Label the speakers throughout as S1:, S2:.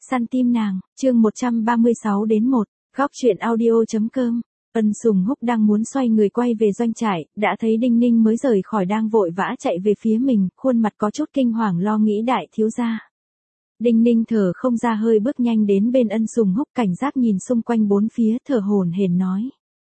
S1: Săn tim nàng, chương 136 đến 1, góc chuyện audio.com. Ân Sùng Húc đang muốn xoay người quay về doanh trại, đã thấy Đinh Ninh mới rời khỏi đang vội vã chạy về phía mình, khuôn mặt có chút kinh hoàng lo nghĩ đại thiếu gia. Đinh Ninh thở không ra hơi bước nhanh đến bên Ân Sùng Húc, cảnh giác nhìn xung quanh bốn phía, thở hổn hển nói.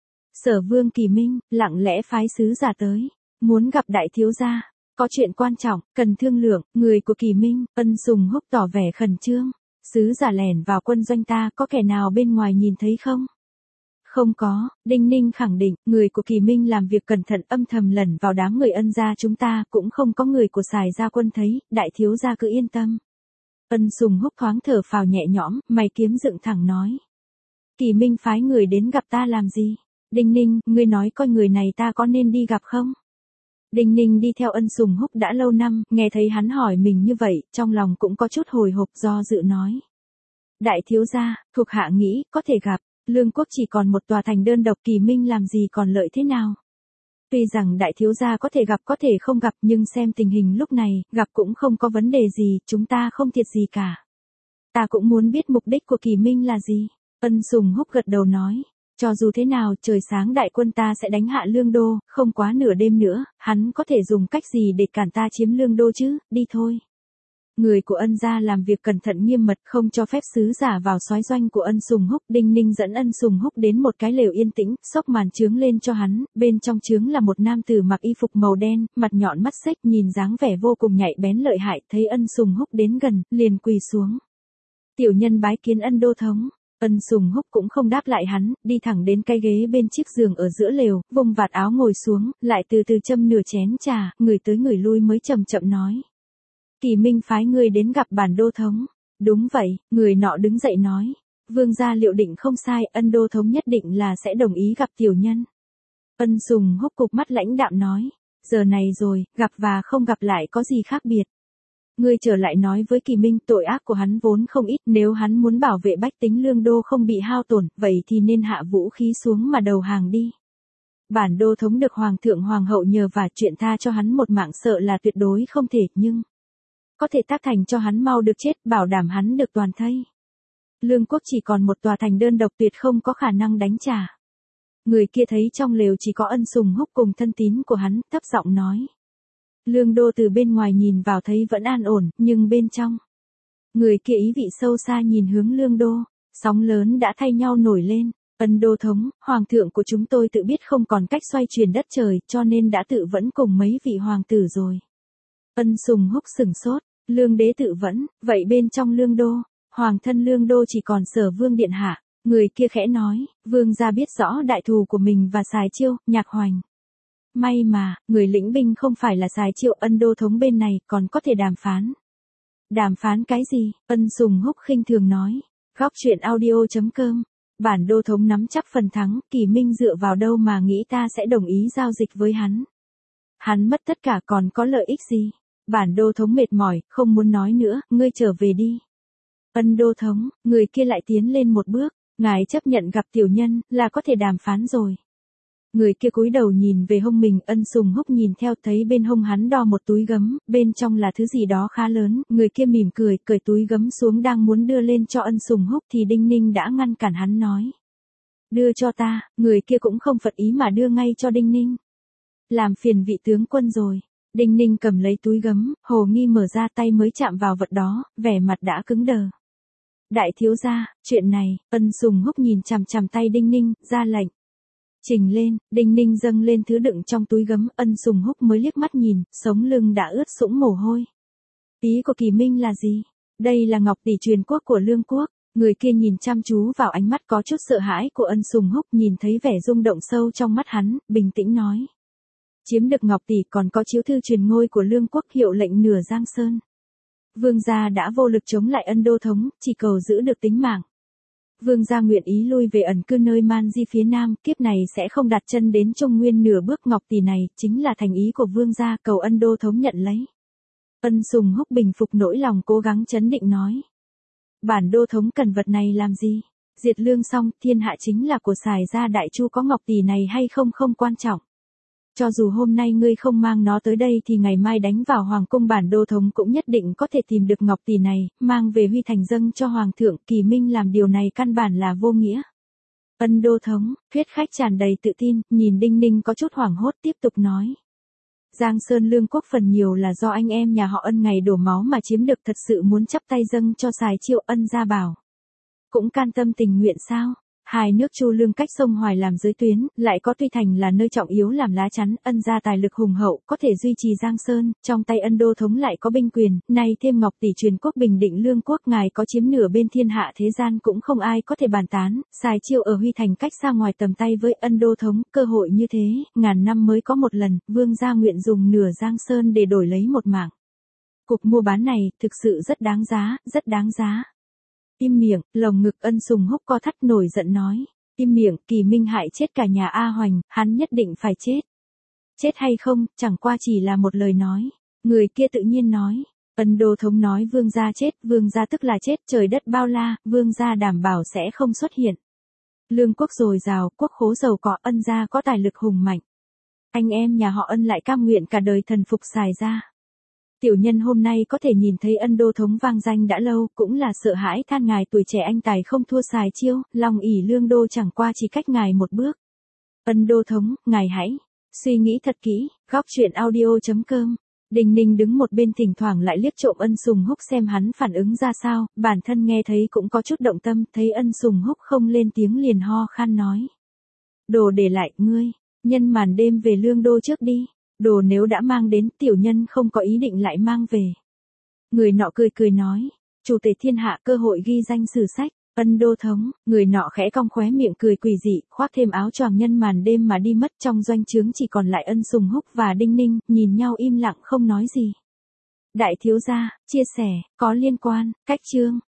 S1: Sở Vương Kỳ Minh, lặng lẽ phái sứ giả tới, muốn gặp đại thiếu gia, có chuyện quan trọng, cần thương lượng, người của Kỳ Minh. Ân Sùng Húc tỏ vẻ khẩn trương. Sứ giả lẻn vào quân doanh ta, có kẻ nào bên ngoài nhìn thấy không? Không có, Đinh Ninh khẳng định, người của Kỳ Minh làm việc cẩn thận âm thầm lẩn vào đám người Ân gia chúng ta, cũng không có người của Sài gia quân thấy, đại thiếu gia cứ yên tâm. Ân Sùng Húc thoáng thở phào nhẹ nhõm, mày kiếm dựng thẳng nói. Kỳ Minh phái người đến gặp ta làm gì? Đinh Ninh, ngươi nói coi người này ta có nên đi gặp không? Đinh Ninh đi theo Ân Sùng Húc đã lâu năm, nghe thấy hắn hỏi mình như vậy, trong lòng cũng có chút hồi hộp do dự nói. Đại thiếu gia, thuộc hạ nghĩ, có thể gặp, Lương Quốc chỉ còn một tòa thành đơn độc, Kỳ Minh làm gì còn lợi thế nào? Tuy rằng đại thiếu gia có thể gặp có thể không gặp, nhưng xem tình hình lúc này, gặp cũng không có vấn đề gì, chúng ta không thiệt gì cả. Ta cũng muốn biết mục đích của Kỳ Minh là gì? Ân Sùng Húc gật đầu nói. Cho dù thế nào, trời sáng đại quân ta sẽ đánh hạ Lương Đô, không quá nửa đêm nữa, hắn có thể dùng cách gì để cản ta chiếm Lương Đô chứ, đi thôi. Người của Ân gia làm việc cẩn thận nghiêm mật, không cho phép sứ giả vào soái doanh của Ân Sùng Húc. Đinh Ninh dẫn Ân Sùng Húc đến một cái lều yên tĩnh, xốc màn chướng lên cho hắn, bên trong chướng là một nam tử mặc y phục màu đen, mặt nhọn mắt xếch, nhìn dáng vẻ vô cùng nhạy bén lợi hại, thấy Ân Sùng Húc đến gần, liền quỳ xuống. Tiểu nhân bái kiến Ân đô thống. Ân Sùng Húc cũng không đáp lại hắn, đi thẳng đến cái ghế bên chiếc giường ở giữa lều, vùng vạt áo ngồi xuống, lại từ từ châm nửa chén trà, người tới người lui mới chậm chậm nói. Kỳ Minh phái người đến gặp bản đô thống. Đúng vậy, người nọ đứng dậy nói. Vương gia liệu định không sai, Ân đô thống nhất định là sẽ đồng ý gặp tiểu nhân. Ân Sùng Húc cụp mắt lãnh đạm nói. Giờ này rồi, gặp và không gặp lại có gì khác biệt. Ngươi trở lại nói với Kỳ Minh, tội ác của hắn vốn không ít, nếu hắn muốn bảo vệ bách tính Lương Đô không bị hao tổn, vậy thì nên hạ vũ khí xuống mà đầu hàng đi. Bản đô thống được hoàng thượng hoàng hậu nhờ và chuyện tha cho hắn một mạng sợ là tuyệt đối không thể, nhưng có thể tác thành cho hắn mau được chết, bảo đảm hắn được toàn thây. Lương Quốc chỉ còn một tòa thành đơn độc, tuyệt không có khả năng đánh trả. Người kia thấy trong lều chỉ có Ân Sùng Húc cùng thân tín của hắn, thấp giọng nói. Lương Đô từ bên ngoài nhìn vào thấy vẫn an ổn, nhưng bên trong. Người kia ý vị sâu xa nhìn hướng Lương Đô, sóng lớn đã thay nhau nổi lên. Ân đô thống, hoàng thượng của chúng tôi tự biết không còn cách xoay chuyển đất trời, cho nên đã tự vẫn cùng mấy vị hoàng tử rồi. Ân Sùng Húc sửng sốt, Lương đế tự vẫn, vậy bên trong Lương Đô, hoàng thân Lương Đô chỉ còn Sở Vương điện hạ. Người kia khẽ nói, vương gia biết rõ đại thù của mình và Sài Chiêu, Nhạc Hoành. May mà, người lĩnh binh không phải là Sài Chiêu. Ân đô thống bên này còn có thể đàm phán. Đàm phán cái gì? Ân Sùng Húc khinh thường nói. Góc chuyện audio.com. Bản đô thống nắm chắc phần thắng, Kỳ Minh dựa vào đâu mà nghĩ ta sẽ đồng ý giao dịch với hắn. Hắn mất tất cả còn có lợi ích gì? Bản đô thống mệt mỏi, không muốn nói nữa, ngươi trở về đi. Ân đô thống, người kia lại tiến lên một bước, ngài chấp nhận gặp tiểu nhân, là có thể đàm phán rồi. Người kia cúi đầu nhìn về hông mình, Ân Sùng Húc nhìn theo thấy bên hông hắn đo một túi gấm, bên trong là thứ gì đó khá lớn, người kia mỉm cười, cởi túi gấm xuống đang muốn đưa lên cho Ân Sùng Húc thì Đinh Ninh đã ngăn cản hắn nói. Đưa cho ta, người kia cũng không phật ý mà đưa ngay cho Đinh Ninh. Làm phiền vị tướng quân rồi. Đinh Ninh cầm lấy túi gấm, hồ nghi mở ra tay mới chạm vào vật đó, vẻ mặt đã cứng đờ. Đại thiếu gia, chuyện này, Ân Sùng Húc nhìn chằm chằm tay Đinh Ninh, ra lệnh. Trình lên, Đinh Ninh dâng lên thứ đựng trong túi gấm, Ân Sùng Húc mới liếc mắt nhìn, sống lưng đã ướt sũng mồ hôi. Ý của Kỳ Minh là gì? Đây là ngọc tỷ truyền quốc của Lương Quốc. Người kia nhìn chăm chú vào ánh mắt có chút sợ hãi của Ân Sùng Húc, nhìn thấy vẻ rung động sâu trong mắt hắn, bình tĩnh nói. Chiếm được ngọc tỷ còn có chiếu thư truyền ngôi của Lương Quốc, hiệu lệnh nửa Giang Sơn. Vương gia đã vô lực chống lại Ân đô thống, chỉ cầu giữ được tính mạng. Vương gia nguyện ý lui về ẩn cư nơi Man Di phía Nam, kiếp này sẽ không đặt chân đến Trung Nguyên nửa bước. Ngọc tỷ này chính là thành ý của vương gia, cầu Ân đô thống nhận lấy. Ân Sùng Húc bình phục nỗi lòng, cố gắng trấn định nói. Bản đô thống cần vật này làm gì? Diệt Lương xong, thiên hạ chính là của Sài gia, đại chu có ngọc tỷ này hay không không quan trọng. cho dù hôm nay ngươi không mang nó tới đây thì ngày mai đánh vào hoàng cung bản đô thống cũng nhất định có thể tìm được ngọc tỷ này, mang về Huy Thành dâng cho hoàng thượng. Kỳ Minh làm điều này căn bản là vô nghĩa. Ân đô thống, thuyết khách tràn đầy tự tin, nhìn Đinh Ninh có chút hoảng hốt tiếp tục nói. Giang Sơn Lương Quốc phần nhiều là do anh em nhà họ Ân ngày đổ máu mà chiếm được, thật sự muốn chắp tay dâng cho Sài Chiêu. Ân gia bảo. Cũng can tâm tình nguyện sao? Hai nước Chu Lương cách sông Hoài làm giới tuyến, lại có Tuy Thành là nơi trọng yếu làm lá chắn. Ân gia tài lực hùng hậu, có thể duy trì Giang Sơn, trong tay Ân đô thống lại có binh quyền, nay thêm ngọc tỷ truyền quốc bình định Lương Quốc, ngài có chiếm nửa bên thiên hạ thế gian cũng không ai có thể bàn tán. Sài Chiêu ở Huy Thành cách xa ngoài tầm tay với Ân đô thống, cơ hội như thế, ngàn năm mới có một lần, vương gia nguyện dùng nửa Giang Sơn để đổi lấy một mạng. Cuộc mua bán này, thực sự rất đáng giá, rất đáng giá. Im miệng, lồng ngực Ân Sùng Húc co thắt nổi giận nói. Im miệng, Kỳ Minh hại chết cả nhà A Hoành, hắn nhất định phải chết. Chết hay không, chẳng qua chỉ là một lời nói. Người kia tự nhiên nói. Ân đô thống nói vương gia chết, vương gia tức là chết, trời đất bao la, vương gia đảm bảo sẽ không xuất hiện. Lương quốc dồi dào, quốc khố giàu có, Ân gia có tài lực hùng mạnh. Anh em nhà họ Ân lại cam nguyện cả đời thần phục Sài gia. Tiểu nhân hôm nay có thể nhìn thấy Ân đô thống vang danh đã lâu, cũng là sợ hãi than ngài tuổi trẻ anh tài không thua Sài Chiêu, lòng ỷ Lương đô chẳng qua chỉ cách ngài một bước. Ân đô thống, ngài hãy suy nghĩ thật kỹ. Góc truyện audio.com. Đình Ninh đứng một bên thỉnh thoảng lại liếc trộm Ân Sùng Húc xem hắn phản ứng ra sao, bản thân nghe thấy cũng có chút động tâm, thấy Ân Sùng Húc không lên tiếng liền ho khan nói. Đồ để lại, ngươi, nhân màn đêm về Lương đô trước đi. Đồ nếu đã mang đến, tiểu nhân không có ý định lại mang về. Người nọ cười cười nói, chủ tể thiên hạ, cơ hội ghi danh sử sách. Ân đô thống, người nọ khẽ cong khóe miệng cười quỷ dị, khoác thêm áo choàng nhân màn đêm mà đi mất. Trong doanh trướng chỉ còn lại Ân Sùng Húc và Đinh Ninh, nhìn nhau im lặng không nói gì. Đại thiếu gia, chia sẻ, có liên quan, cách chương.